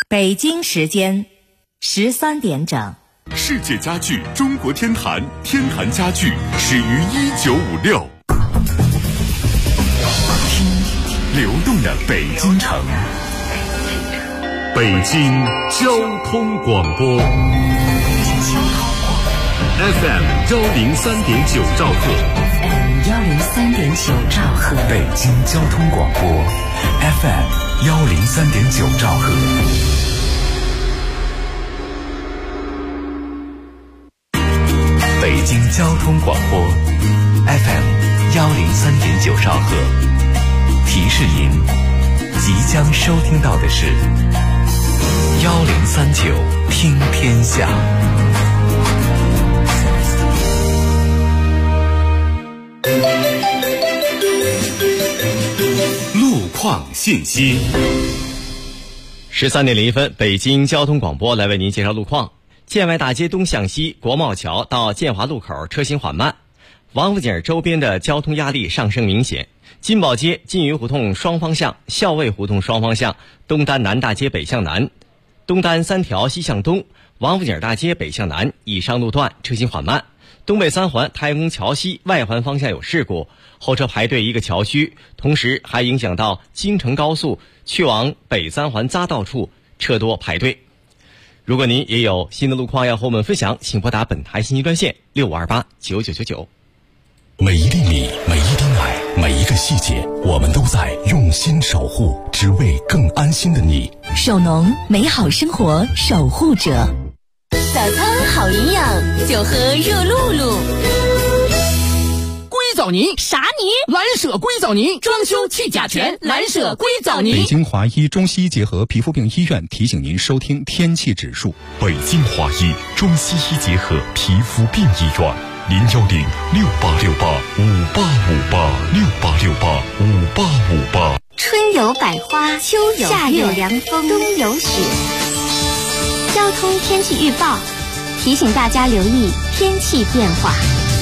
北京时间13点整。 世界家具中国天坛，天坛家具始于1956。听流动的北京城，北京交通广播 FM 103.9兆赫 103.9兆赫， 北京交通广播 FM 103.9兆赫。北京交通广播 FM 103.9兆赫，提示您即将收听到的是1039听天下。路况信息。 13点01分，北京交通广播来为您介绍路况。建外大街东向西，国贸桥到建华路口车行缓慢，王府井周边的交通压力上升明显。金宝街金鱼胡同双方向、校尉胡同双方向、东单南大街北向南、东单3条西向东、王府井大街北向南以上路段车行缓慢。东北3环太阳宫桥西外环方向有事故，后车排队一个桥区，同时还影响到京承高速去往北3环匝道处车多排队。如果您也有新的路况要和我们分享，请拨打本台信息专线6528999999。 每一粒米，每一滴奶，每一个细节，我们都在用心守护，只为更安心的你。 首农，美好生活守护者。 早餐好营养，就喝热露露。 硅藻泥啥泥？ 蓝舍硅藻泥，装修去甲醛，蓝舍硅藻泥。 北京华医中西医结合皮肤病医院提醒您收听天气指数。 北京华医中西医结合皮肤病医院，0106868586868685858。 春有百花，秋有夏有凉风，冬有雪。交通天气预报提醒大家留意天气变化。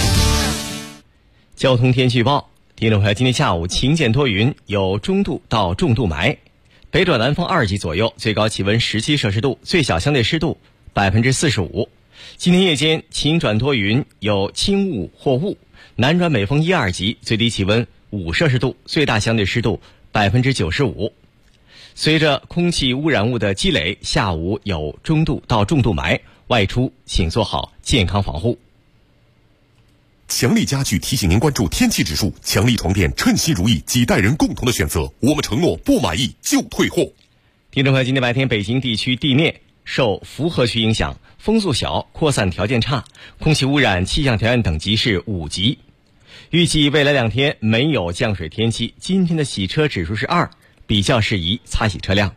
交通天气预报，听众朋友，今天下午晴间多云，有中度到重度霾，北转南风2级左右，最高气温17摄氏度，最小相对湿度45%。今天夜间晴转多云，有轻雾或雾，南转北风1、2级，最低气温5摄氏度，最大相对湿度95%。随着空气污染物的积累，下午有中度到重度霾，外出请做好健康防护。 强力家具提醒您关注天气指数，强力床垫称心如意，几代人共同的选择，我们承诺不满意就退货。 听众朋友，今天白天北京地区地面受符合区影响，风速小，扩散条件差，空气污染气象条件等级是5级。预计未来2天没有降水天气，今天的洗车指数是2，比较适宜擦洗车辆。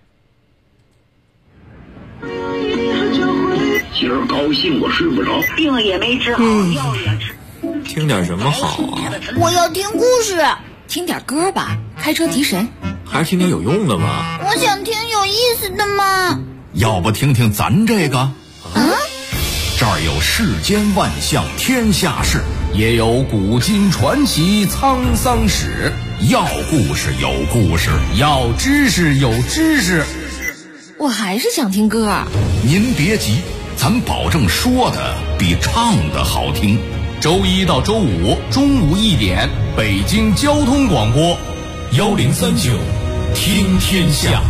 今儿高兴我睡不着， 病也没治好，药也吃。 听点什么好啊？ 我要听故事。 听点歌吧，开车提神。 还是听点有用的吧。 我想听有意思的嘛。 要不听听咱这个？这儿有世间万象天下事，也有古今传奇沧桑史。要故事有故事，要知识有知识。 我还是想听歌。 您别急，咱保证说的比唱的好听。周1到周5中午1点，北京交通广播1039听天下。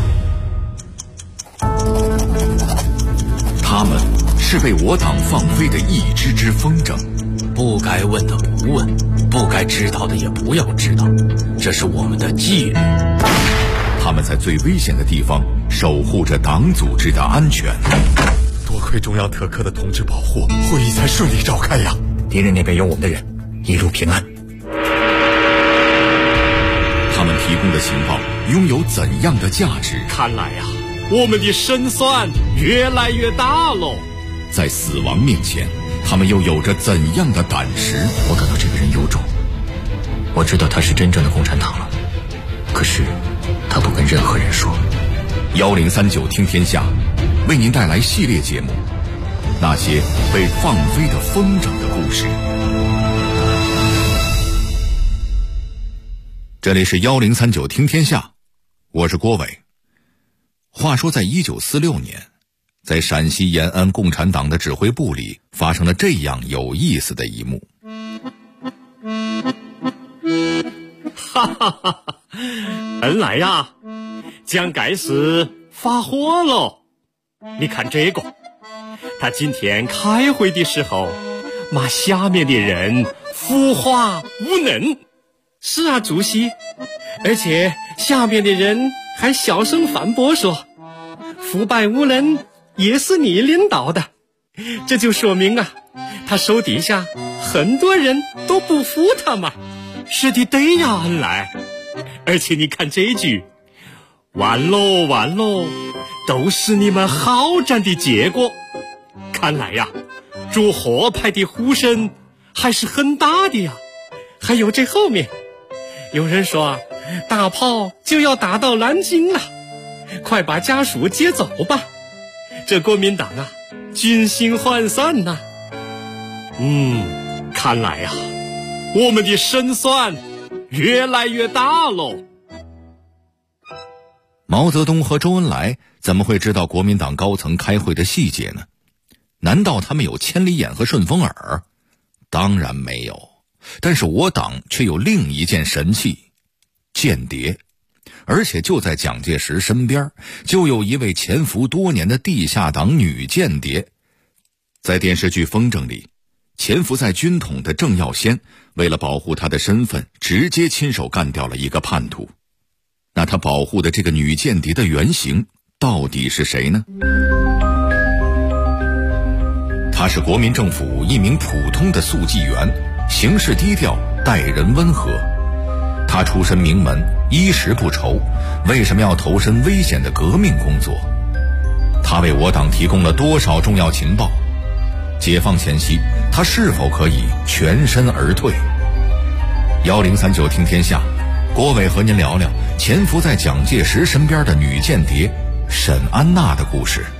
他们是被我党放飞的一只只风筝， 不该问的不问，不该知道的也不要知道，这是我们的纪律。 他们在最危险的地方守护着党组织的安全。 多亏中央特科的同志保护，会议才顺利召开呀。 敌人那边有我们的人，一路平安。 他们提供的情报拥有怎样的价值？ 看来呀，我们的胜算越来越大喽。 在死亡面前，他们又有着怎样的胆识？ 我感到这个人有种，我知道他是真正的共产党了，可是他不跟任何人说。 1039听天下为您带来系列节目，那些被放飞的风筝的故事。这里是1039听天下，我是郭伟。 话说在1946年，在陕西延安共产党的指挥部里发生了这样有意思的一幕。 哈哈哈！本来呀，蒋介石发火了。你看这个，他今天开会的时候，骂下面的人腐化无能。是啊，主席，而且下面的人还小声反驳说，腐败无能也是你领导的。这就说明啊，他手底下很多人都不服他嘛。是的，对呀，恩来。而且你看这句，完喽完喽，都是你们好战的结果。看来呀，朱和派的呼声还是很大的呀。还有这后面，有人说大炮就要打到南京了，快把家属接走吧。这国民党啊，军心涣散呐。看来呀，我们的胜算越来越大喽。 毛泽东和周恩来怎么会知道国民党高层开会的细节呢？难道他们有千里眼和顺风耳？当然没有。但是我党却有另一件神器——间谍。而且就在蒋介石身边，就有一位潜伏多年的地下党女间谍。在电视剧《风筝》里，潜伏在军统的郑耀先为了保护他的身份，直接亲手干掉了一个叛徒。那他保护的这个女间谍的原型到底是谁呢？他是国民政府一名普通的速记员，行事低调，待人温和。他出身名门，衣食不愁，为什么要投身危险的革命工作？他为我党提供了多少重要情报？解放前夕，他是否可以全身而退？1039听天下，郭伟和您聊聊潜伏在蒋介石身边的女间谍沈安娜的故事。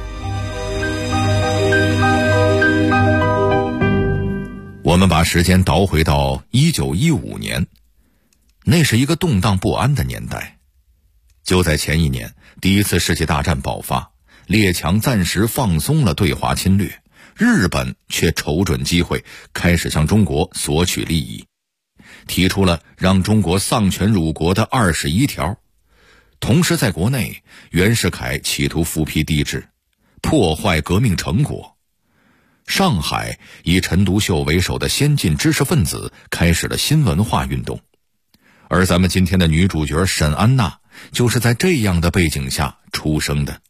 我们把时间倒回到1915年，那是一个动荡不安的年代。就在前一年，第一次世界大战爆发，列强暂时放松了对华侵略，日本却瞅准机会，开始向中国索取利益，提出了让中国丧权辱国的21条。同时在国内，袁世凯企图复辟帝制，破坏革命成果。上海以陈独秀为首的先进知识分子开始了新文化运动，而咱们今天的女主角沈安娜就是在这样的背景下出生的。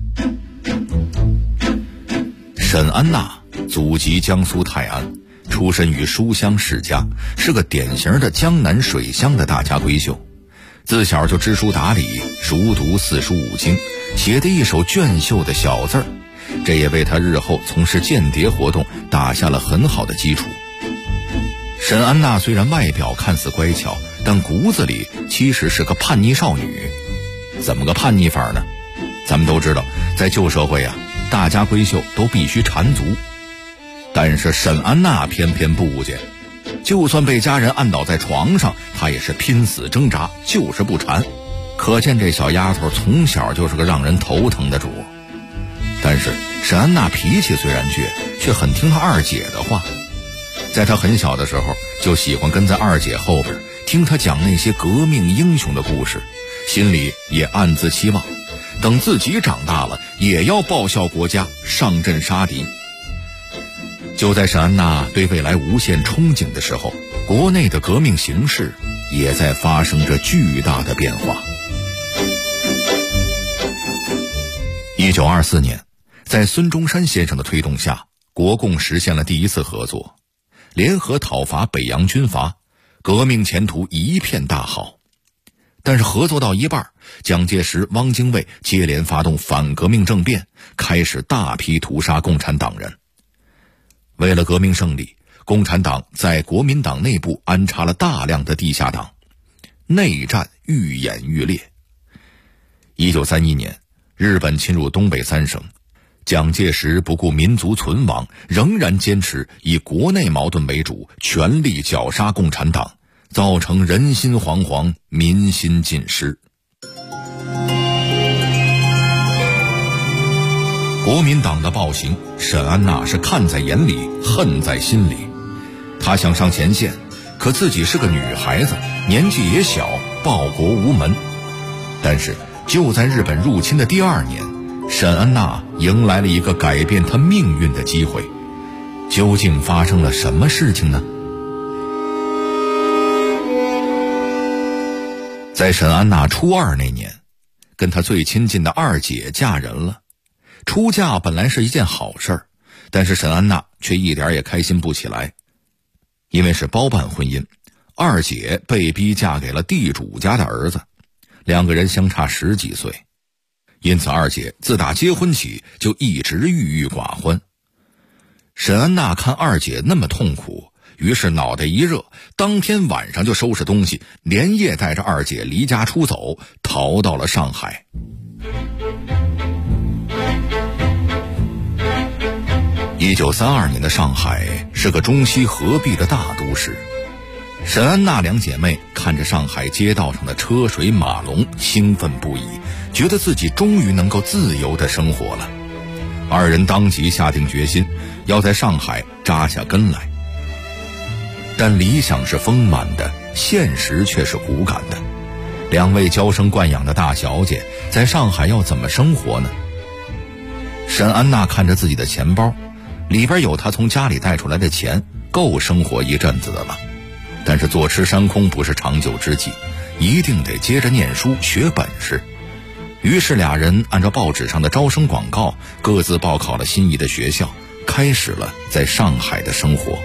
沈安娜祖籍江苏泰安，出身于书香世家，是个典型的江南水乡的大家闺秀。自小就知书达理，熟读四书五经，写得一手隽秀的小字儿，这也为她日后从事间谍活动打下了很好的基础。沈安娜虽然外表看似乖巧，但骨子里其实是个叛逆少女。怎么个叛逆法呢？咱们都知道，在旧社会啊，大家闺秀都必须缠足，但是沈安娜偏偏不介，就算被家人按倒在床上，她也是拼死挣扎，就是不缠。可见这小丫头从小就是个让人头疼的主。但是沈安娜脾气虽然倔，却很听她二姐的话。在她很小的时候，就喜欢跟在二姐后边，听她讲那些革命英雄的故事，心里也暗自期望，等自己长大了，也要报效国家，上阵杀敌。就在沈安娜对未来无限憧憬的时候，国内的革命形势也在发生着巨大的变化。1924年，在孙中山先生的推动下，国共实现了第一次合作，联合讨伐北洋军阀，革命前途一片大好。但是合作到一半，蒋介石、汪精卫接连发动反革命政变，开始大批屠杀共产党人。为了革命胜利，共产党在国民党内部安插了大量的地下党，内战愈演愈烈。1931年，日本侵入东北三省，蒋介石不顾民族存亡，仍然坚持以国内矛盾为主，全力绞杀共产党，造成人心惶惶，民心尽失。 国民党的暴行，沈安娜是看在眼里，恨在心里。她想上前线，可自己是个女孩子，年纪也小，报国无门。但是就在日本入侵的第2年，沈安娜迎来了一个改变她命运的机会。究竟发生了什么事情呢？在沈安娜初2那年，跟她最亲近的二姐嫁人了。出嫁本来是一件好事儿，但是沈安娜却一点也开心不起来。因为是包办婚姻，二姐被逼嫁给了地主家的儿子，2个人相差10几岁，因此二姐自打结婚起就一直郁郁寡欢。沈安娜看二姐那么痛苦，于是脑袋一热，当天晚上就收拾东西，连夜带着二姐离家出走，逃到了上海。1932年的上海是个中西合璧的大都市。沈安娜2姐妹看着上海街道上的车水马龙，兴奋不已，觉得自己终于能够自由地生活了。2人当即下定决心，要在上海扎下根来。但理想是丰满的，现实却是骨感的。2位娇生惯养的大小姐在上海要怎么生活呢？沈安娜看着自己的钱包，里边有她从家里带出来的钱，够生活一阵子的了。但是坐吃山空不是长久之计，一定得接着念书学本事。于是2人按照报纸上的招生广告，各自报考了心仪的学校，开始了在上海的生活。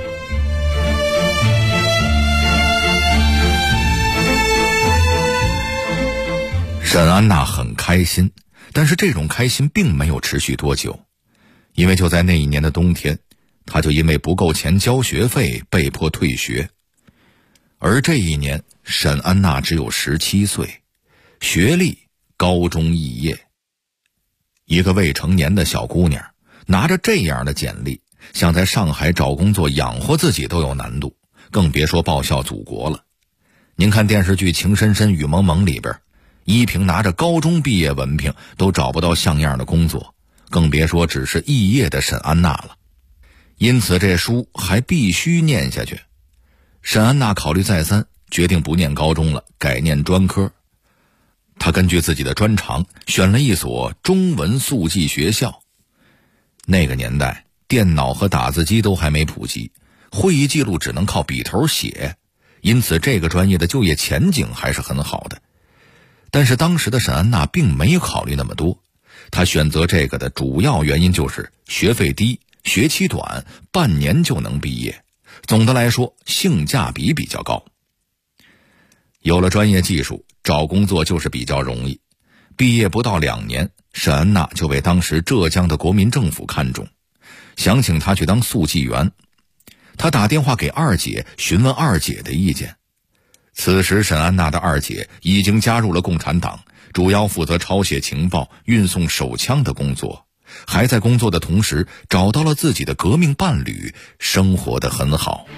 沈安娜很开心，但是这种开心并没有持续多久，因为就在那一年的冬天，她就因为不够钱交学费被迫退学。而这一年沈安娜只有17岁，学历高中肄业。一个未成年的小姑娘拿着这样的简历，想在上海找工作养活自己都有难度，更别说报效祖国了。您看电视剧《情深深雨蒙蒙》里边，依萍拿着高中毕业文凭都找不到像样的工作，更别说只是肄业的沈安娜了。因此这书还必须念下去。沈安娜考虑再三，决定不念高中了，改念专科。她根据自己的专长选了一所中文速记学校。那个年代电脑和打字机都还没普及，会议记录只能靠笔头写，因此这个专业的就业前景还是很好的。但是当时的沈安娜并没有考虑那么多，她选择这个的主要原因就是学费低，学期短，半年就能毕业，总的来说性价比比较高。有了专业技术，找工作就是比较容易。毕业不到2年，沈安娜就被当时浙江的国民政府看中，想请她去当速记员。她打电话给二姐，询问二姐的意见。此时沈安娜的二姐已经加入了共产党，主要负责抄写情报、运送手枪的工作，还在工作的同时找到了自己的革命伴侣，生活得很好。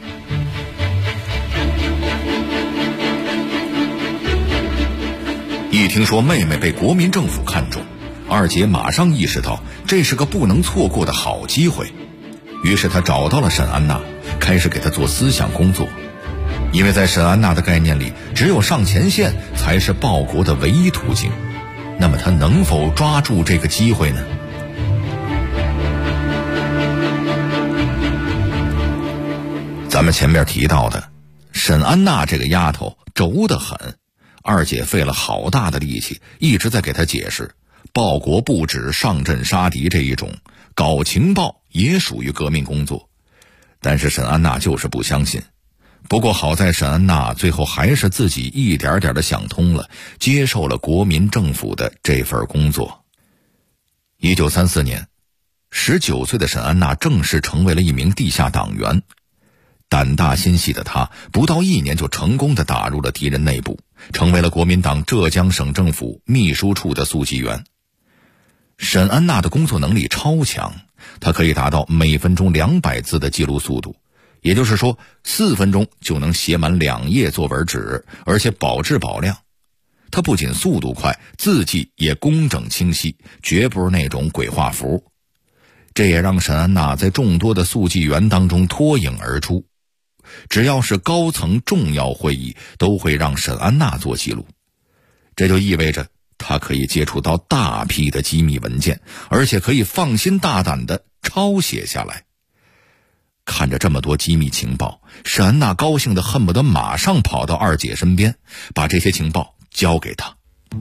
一听说妹妹被国民政府看中，二姐马上意识到这是个不能错过的好机会，于是她找到了沈安娜，开始给她做思想工作。因为在沈安娜的概念里，只有上前线才是报国的唯一途径。那么她能否抓住这个机会呢？咱们前面提到的，沈安娜这个丫头轴得很，二姐费了好大的力气，一直在给她解释，报国不止上阵杀敌这一种，搞情报也属于革命工作。但是沈安娜就是不相信。不过好在沈安娜最后还是自己一点点的想通了，接受了国民政府的这份工作。1934年，19岁的沈安娜正式成为了一名地下党员。胆大心细的她，不到1年就成功地打入了敌人内部，成为了国民党浙江省政府秘书处的速记员。沈安娜的工作能力超强，她可以达到每分钟200字的记录速度，也就是说4分钟就能写满2页作文纸，而且保质保量。 他不仅速度快，字迹也工整清晰，绝不是那种鬼画符。这也让沈安娜在众多的速记员当中脱颖而出。只要是高层重要会议，都会让沈安娜做记录。这就意味着她可以接触到大批的机密文件，而且可以放心大胆地抄写下来。看着这么多机密情报，沈安娜高兴得恨不得马上跑到二姐身边，把这些情报交给她。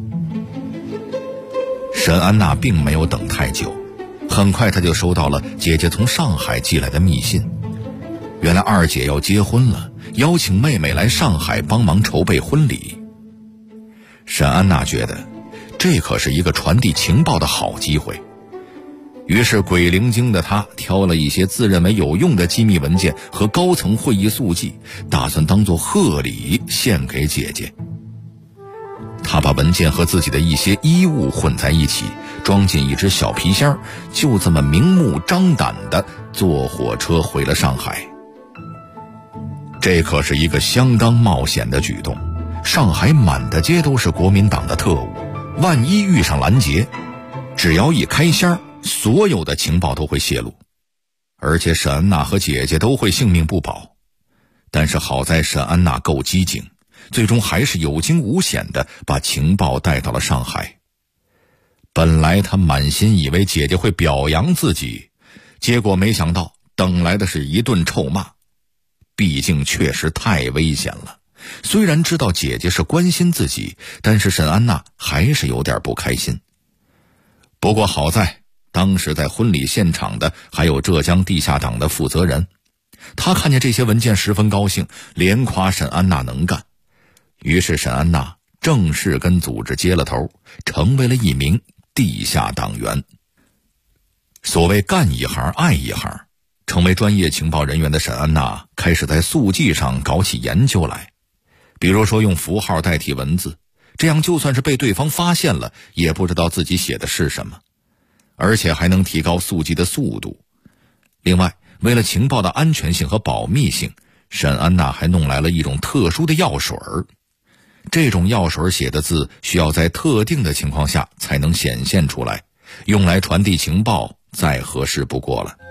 沈安娜并没有等太久，很快她就收到了姐姐从上海寄来的密信。原来二姐要结婚了，邀请妹妹来上海帮忙筹备婚礼。沈安娜觉得这可是一个传递情报的好机会，于是鬼灵精的她挑了一些自认为有用的机密文件和高层会议速记，打算当作贺礼献给姐姐。她把文件和自己的一些衣物混在一起，装进一只小皮箱，就这么明目张胆地坐火车回了上海。这可是一个相当冒险的举动，上海满大街都是国民党的特务，万一遇上拦截，只要一开箱，所有的情报都会泄露，而且沈安娜和姐姐都会性命不保。但是好在沈安娜够机警，最终还是有惊无险地把情报带到了上海。本来她满心以为姐姐会表扬自己，结果没想到等来的是一顿臭骂。毕竟确实太危险了，虽然知道姐姐是关心自己，但是沈安娜还是有点不开心。不过好在当时在婚礼现场的还有浙江地下党的负责人，他看见这些文件十分高兴，连夸沈安娜能干。于是沈安娜正式跟组织接了头，成为了一名地下党员。所谓干一行爱一行，成为专业情报人员的沈安娜开始在速记上搞起研究来。比如说用符号代替文字，这样就算是被对方发现了，也不知道自己写的是什么，而且还能提高速记的速度。另外，为了情报的安全性和保密性，沈安娜还弄来了一种特殊的药水儿。这种药水写的字需要在特定的情况下才能显现出来，用来传递情报再合适不过了。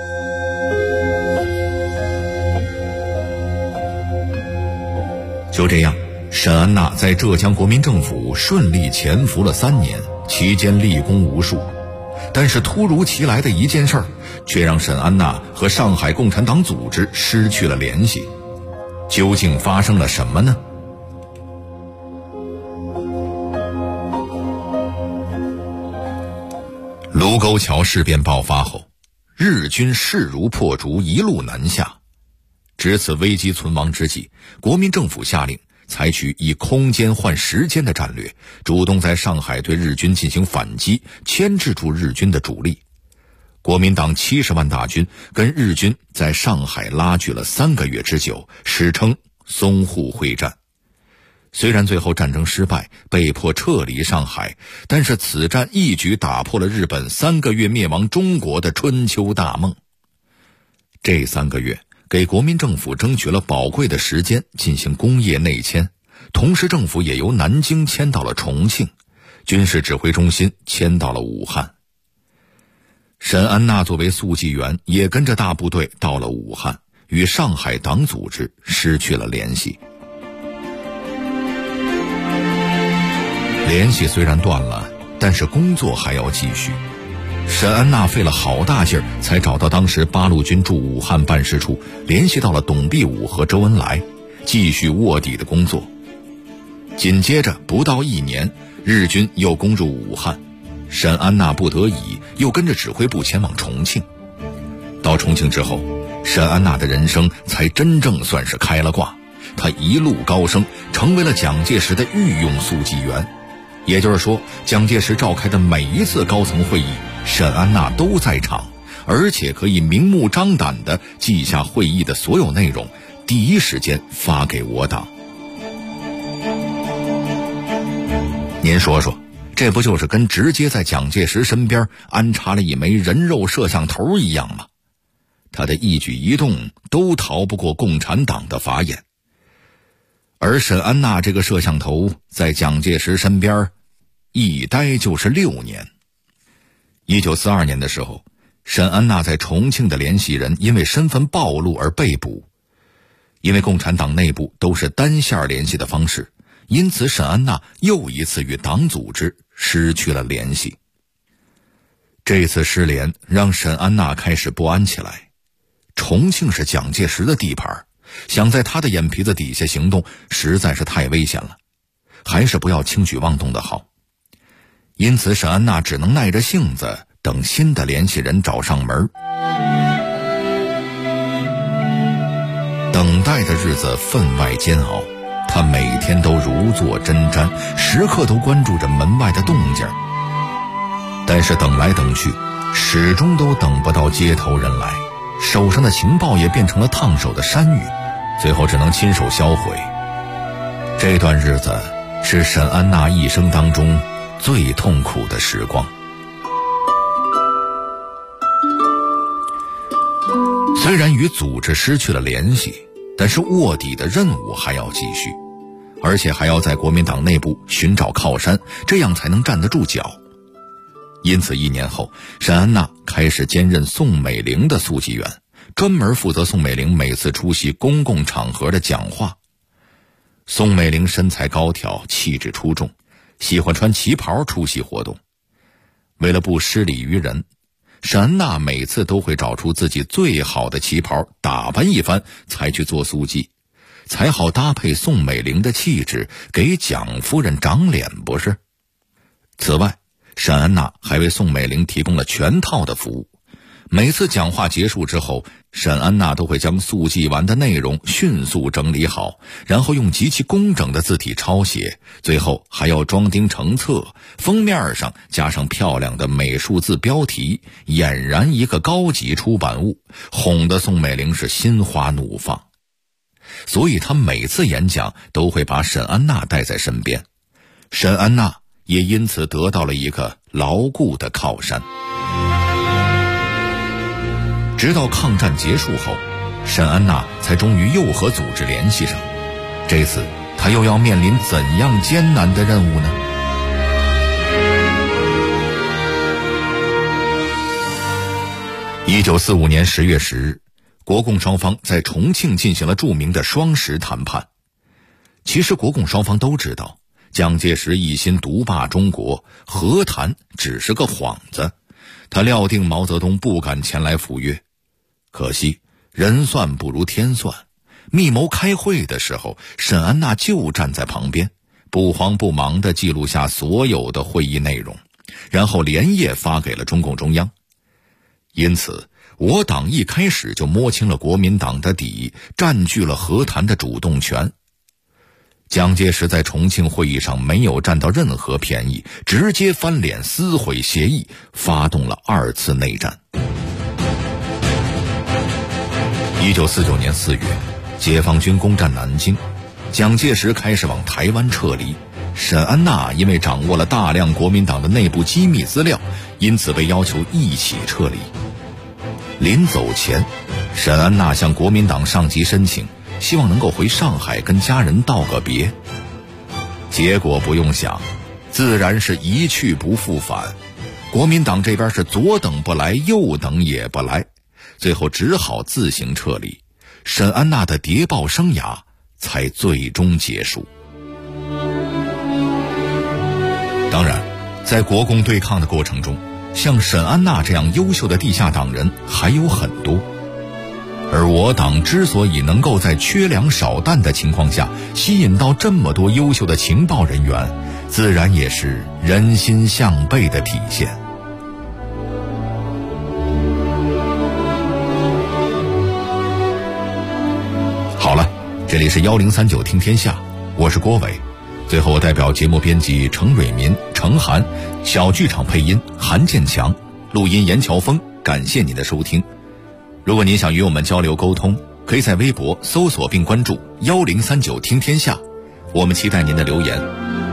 就这样，沈安娜在浙江国民政府顺利潜伏了3年，期间立功无数。但是突如其来的一件事儿，却让沈安娜和上海共产党组织失去了联系。究竟发生了什么呢？卢沟桥事变爆发后，日军势如破竹，一路南下。值此危机存亡之际，国民政府下令采取以空间换时间的战略，主动在上海对日军进行反击，牵制住日军的主力。国民党70万大军跟日军在上海拉锯了3个月之久，史称淞沪会战。虽然最后战争失败，被迫撤离上海，但是此战一举打破了日本3个月灭亡中国的春秋大梦。这3个月给国民政府争取了宝贵的时间进行工业内迁，同时政府也由南京迁到了重庆，军事指挥中心迁到了武汉。沈安娜作为速记员也跟着大部队到了武汉，与上海党组织失去了联系。联系虽然断了，但是工作还要继续。沈安娜费了好大劲儿，才找到当时八路军驻武汉办事处，联系到了董必武和周恩来，继续卧底的工作。紧接着不到1年，日军又攻入武汉，沈安娜不得已又跟着指挥部前往重庆。到重庆之后，沈安娜的人生才真正算是开了挂，她一路高升，成为了蒋介石的御用速记员。也就是说，蒋介石召开的每一次高层会议，沈安娜都在场，而且可以明目张胆地记下会议的所有内容，第一时间发给我党。您说说，这不就是跟直接在蒋介石身边安插了一枚人肉摄像头一样吗？他的一举一动都逃不过共产党的法眼。 而沈安娜这个摄像头在蒋介石身边一待就是6年。1942年的时候，沈安娜在重庆的联系人因为身份暴露而被捕。因为共产党内部都是单线联系的方式，因此沈安娜又一次与党组织失去了联系。这次失联让沈安娜开始不安起来。重庆是蒋介石的地盘，想在他的眼皮子底下行动实在是太危险了，还是不要轻举妄动的好。因此沈安娜只能耐着性子等新的联系人找上门。等待的日子分外煎熬，她每天都如坐针毡，时刻都关注着门外的动静。但是等来等去，始终都等不到接头人来，手上的情报也变成了烫手的山芋，最后只能亲手销毁。这段日子是沈安娜一生当中最痛苦的时光。虽然与组织失去了联系，但是卧底的任务还要继续，而且还要在国民党内部寻找靠山，这样才能站得住脚。因此1年后，沈安娜开始兼任宋美龄的速记员，专门负责宋美龄每次出席公共场合的讲话。宋美龄身材高挑，气质出众，喜欢穿旗袍出席活动。为了不失礼于人，沈安娜每次都会找出自己最好的旗袍打扮一番才去做速记，才好搭配宋美龄的气质，给蒋夫人长脸不是？此外，沈安娜还为宋美龄提供了全套的服务。每次讲话结束之后，沈安娜都会将速记完的内容迅速整理好，然后用极其工整的字体抄写，最后还要装订成册，封面上加上漂亮的美术字标题，俨然一个高级出版物，哄得宋美龄是心花怒放。所以她每次演讲都会把沈安娜带在身边，沈安娜也因此得到了一个牢固的靠山。直到抗战结束后，沈安娜才终于又和组织联系上。这次她又要面临怎样艰难的任务呢？1945年10月10日，国共双方在重庆进行了著名的双十谈判。其实国共双方都知道，蒋介石一心独霸中国，和谈只是个幌子，他料定毛泽东不敢前来赴约。可惜人算不如天算，密谋开会的时候，沈安娜就站在旁边，不慌不忙地记录下所有的会议内容，然后连夜发给了中共中央。因此我党一开始就摸清了国民党的底，占据了和谈的主动权。蒋介石在重庆会议上没有占到任何便宜，直接翻脸撕毁协议，发动了2次内战。1949年4月，解放军攻占南京，蒋介石开始往台湾撤离。沈安娜因为掌握了大量国民党的内部机密资料，因此被要求一起撤离。临走前，沈安娜向国民党上级申请，希望能够回上海跟家人道个别。结果不用想，自然是一去不复返。国民党这边是左等不来，右等也不来，最后只好自行撤离。沈安娜的谍报生涯才最终结束。当然，在国共对抗的过程中，像沈安娜这样优秀的地下党人还有很多。而我党之所以能够在缺粮少弹的情况下吸引到这么多优秀的情报人员，自然也是人心向背的体现。好了，这里是1039听天下，我是郭伟。最后代表节目编辑程蕊民、程涵，小剧场配音韩建强，录音严乔峰，感谢您的收听。如果您想与我们交流沟通，可以在微博搜索并关注1039听天下，我们期待您的留言。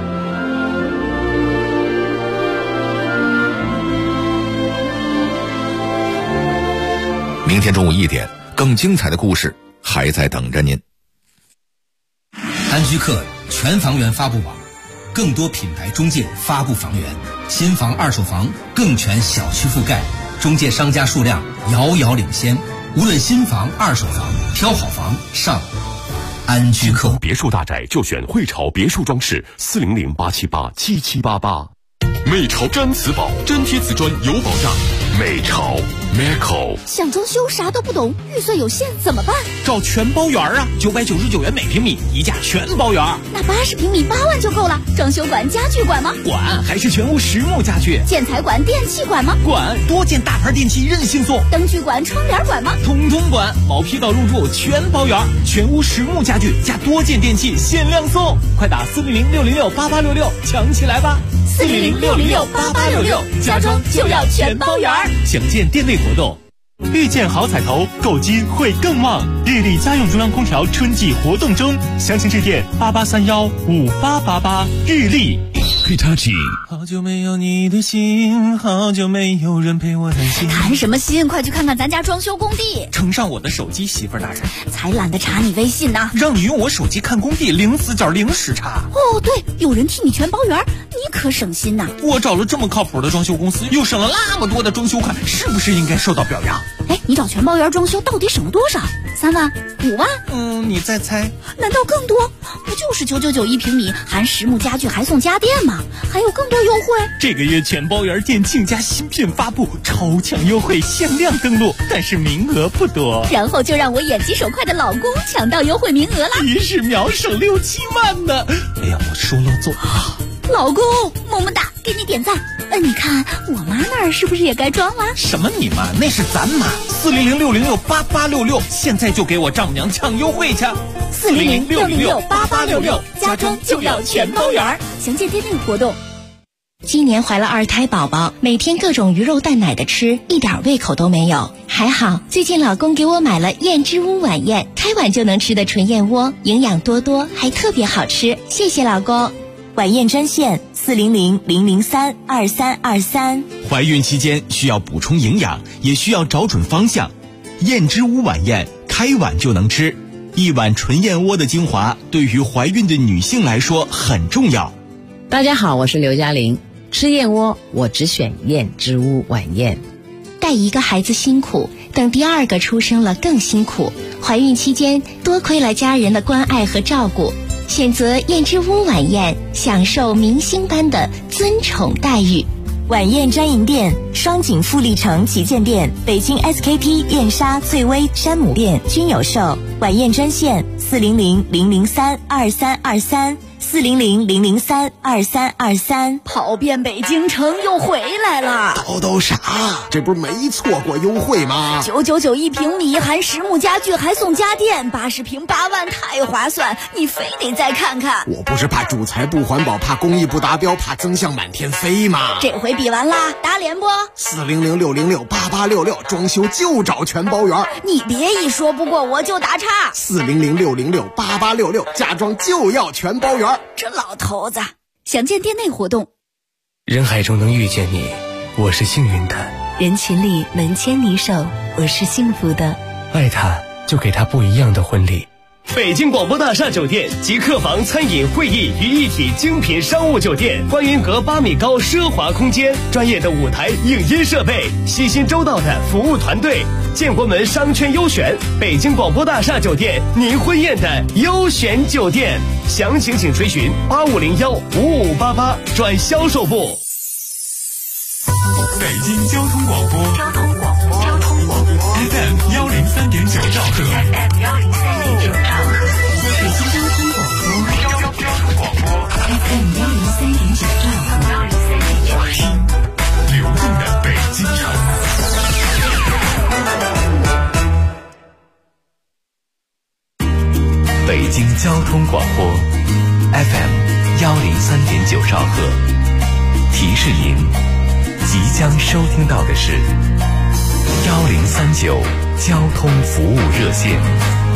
明天中午1点，更精彩的故事还在等着您。 安居客全房源发布网，更多品牌中介发布房源，新房二手房更全小区覆盖，中介商家数量遥遥领先。无论新房二手房，挑好房上安居客。 别墅大宅就选汇潮别墅装饰，400-878-7788。美潮毡瓷宝，粘贴瓷砖有保障。美潮 Meco。 想装修啥都不懂，预算有限怎么办？ 找全包园啊，999元每平米，一价全包园。 那80平米8万就够了。装修管、家具管吗？ 管，还是全屋实木家具。 建材管、电器管吗？ 管，多件大牌电器任性送。 灯具管、窗帘管吗？ 统统管，毛坯到入住全包园，全屋实木家具加多件电器限量送，快打400-606-8866抢起来吧 ！400-606-8866，家装就要全包园。 详见店内活动。 遇见好彩头，购金会更旺。日立家用中央空调春季活动中，详情致电88315888。日立。 Hitachi。好久没有你的心，好久没有人陪我谈心。 谈什么心？快去看看咱家装修工地。 呈上我的手机，媳妇大人。 才懒得查你微信呢。 让你用我手机看工地，0死角0时差。 哦，对，有人替你全包圆，你可省心呐。 我找了这么靠谱的装修公司，又省了那么多的装修款，是不是应该受到表扬？ 哎，你找全包圆装修到底省了多少？3万、5万？ 你再猜？ 难道更多？不就是999一平米，含实木家具还送家电吗？还有更多优惠。 这个月全包园店庆家新片发布，超强优惠，限量登录，但是名额不多。 然后就让我眼疾手快的老公抢到优惠名额了 ，1时秒省6-7万呢！哎呀，我说了做。 老公，么么哒，给你点赞。你看我妈那儿是不是也该装了？ 什么你妈？那是咱妈。400-606-8866，现在就给我丈母娘抢优惠去。 400-606-8866，家装就要全包圆。详见店内活动。 今年怀了2胎宝宝，每天各种鱼肉蛋奶的吃，一点胃口都没有。还好最近老公给我买了燕之屋晚宴，开碗就能吃的纯燕窝，营养多多，还特别好吃。谢谢老公。 晚宴专线400-003-2323。 怀孕期间需要补充营养，也需要找准方向。燕之屋晚宴，开碗就能吃，一碗纯燕窝的精华，对于怀孕的女性来说很重要。 大家好，我是刘嘉玲。吃燕窝，我只选燕之屋晚宴。 带一个孩子辛苦，等第2个出生了更辛苦。怀孕期间多亏了家人的关爱和照顾，选择燕之屋晚宴，享受明星般的尊宠待遇。 晚宴专营店：双井富力城旗舰店、北京 SKP、燕莎、翠微、山姆店均有售。晚宴专线400-003-2323。400-003-2323。 跑遍北京城又回来了。 叨啥？这不是没错过优惠吗 ？999一平米，含实木家具还送家电，80平8万，太划算！你非得再看看。 我不是怕主材不环保，怕工艺不达标，怕增项满天飞吗？ 这回比完啦，打脸不 ？400-606-8866，装修就找全包圆。 你别一说不过我就打岔。 400-606-8866，家装就要全包圆。 这老头子，详见店内活动。 人海中能遇见你，我是幸运的； 人群里能牵你手，我是幸福的。 爱他，就给他不一样的婚礼。 北京广播大厦酒店集客房、餐饮、会议于一体精品商务酒店，观云阁8米高奢华空间，专业的舞台影音设备，细心周到的服务团队，建国门商圈优选，北京广播大厦酒店，您婚宴的优选酒店。详情请垂询8501-5588转销售部。 北京交通广播FM 103.9兆赫。 北京交通广播 FM 103.9兆赫。 听流动的北京城。 北京交通广播 FM 103.9兆赫，提示您即将收听到的是1039交通服务热线。